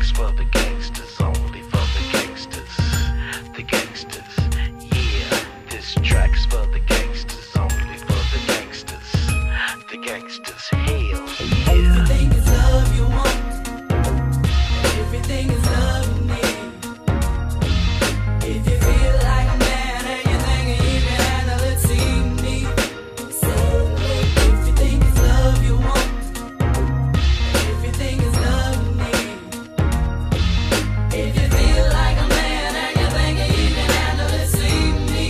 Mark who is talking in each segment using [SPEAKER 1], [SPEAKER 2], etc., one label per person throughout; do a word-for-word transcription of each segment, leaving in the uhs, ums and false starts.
[SPEAKER 1] track's for the gangsters, only for the gangsters. The gangsters, yeah. This track's for the gangsters, only for the gangsters. The gangsters, hell yeah.
[SPEAKER 2] Everything is love you want. Everything is love you need. If you feel like a man and you think you can handle it, see me. Everything is love you want. Everything is love you need. If you feel like a man and you think you can handle it, see me.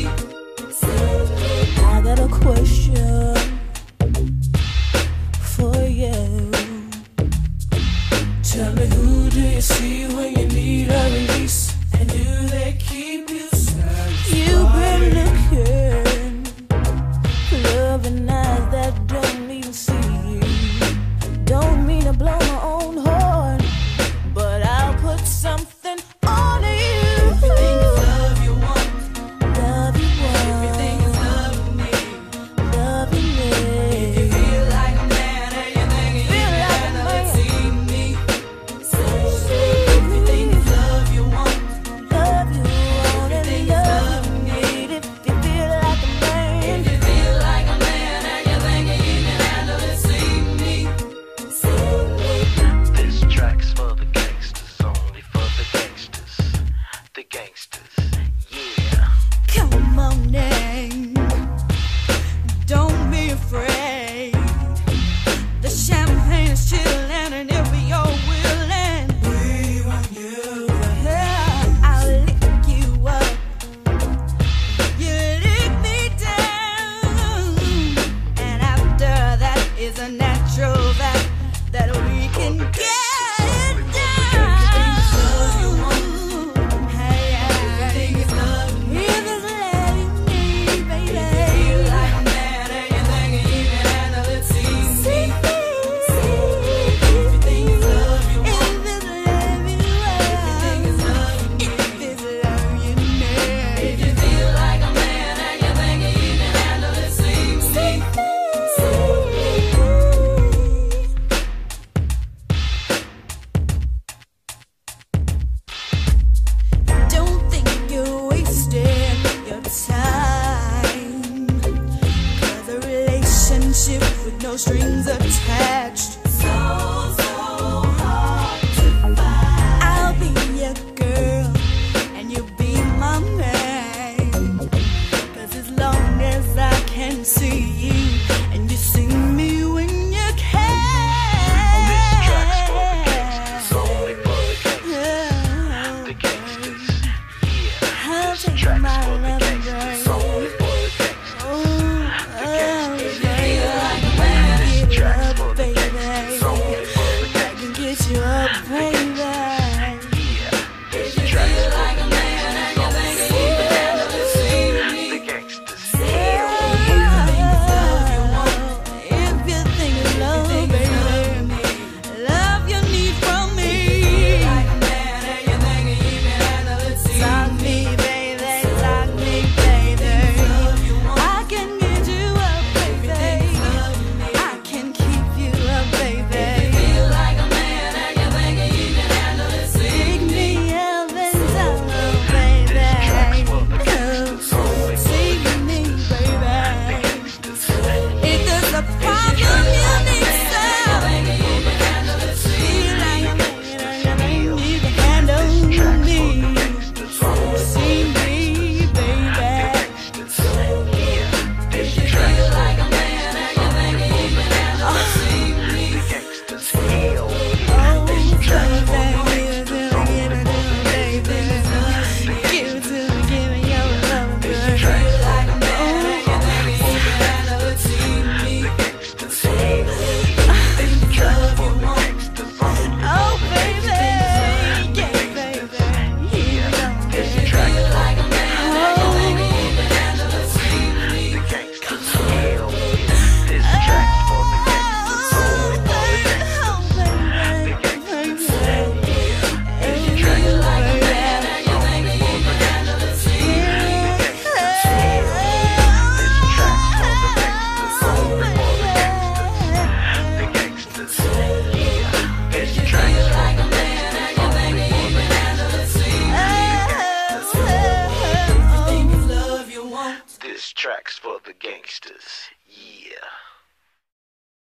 [SPEAKER 3] I got a question for you.
[SPEAKER 2] Tell me, who do you see when you need a release? And do they keep you satisfied?
[SPEAKER 3] You've been looking for love and eyes that don't even see you. Don't mean to blow my own horn, but I'll put something on you.
[SPEAKER 2] Everything is love you want.
[SPEAKER 3] Love you want.
[SPEAKER 2] Everything is love you need.
[SPEAKER 3] Love you
[SPEAKER 2] If you
[SPEAKER 3] need.
[SPEAKER 2] feel like a man and you think you
[SPEAKER 3] Feel
[SPEAKER 2] can
[SPEAKER 3] like a
[SPEAKER 2] handle it,
[SPEAKER 3] man.
[SPEAKER 2] see me. Everything is love you want.
[SPEAKER 3] Love you want and
[SPEAKER 2] Everything is
[SPEAKER 3] love
[SPEAKER 2] love
[SPEAKER 3] you
[SPEAKER 2] you
[SPEAKER 3] need. If you feel like a man.
[SPEAKER 2] If you feel like a man and you think you can handle it, see me.
[SPEAKER 1] This track's for the gangsters, only for the gangsters. The gangsters, yeah.
[SPEAKER 3] Come on in, don't be afraid. The champagne is chillin' and if you're willing,
[SPEAKER 2] We want you.
[SPEAKER 3] yeah, I'll lick you up. You lick me down, and after that is a natural fact that we can get down. Hey,
[SPEAKER 2] Everything is love you need.
[SPEAKER 3] if it's love you need, baby.
[SPEAKER 2] If you feel like a man and you think you can handle it, see me. Everything is love you want. Everything is love you need. If you feel like a man and you think you can handle it, see me.
[SPEAKER 3] Don't think you're wasting your time, 'cause a relationship with no strings attached,
[SPEAKER 2] So, so hard to find.
[SPEAKER 3] I'll be your girl and you'll be my man. 'Cause as long as I can see you and you see me when you can.
[SPEAKER 1] This track's for the gangsters, only for the gangsters. The gangsters, yeah.
[SPEAKER 3] I'll
[SPEAKER 1] This
[SPEAKER 3] take
[SPEAKER 1] track's
[SPEAKER 3] my
[SPEAKER 1] for the
[SPEAKER 3] love
[SPEAKER 1] gangsters,
[SPEAKER 3] away.
[SPEAKER 1] only for the gangsters.
[SPEAKER 3] Oh,
[SPEAKER 1] The gangsters,
[SPEAKER 3] oh, baby,
[SPEAKER 1] This track's for the
[SPEAKER 3] baby.
[SPEAKER 1] gangsters, tracks for the gangsters. Yeah.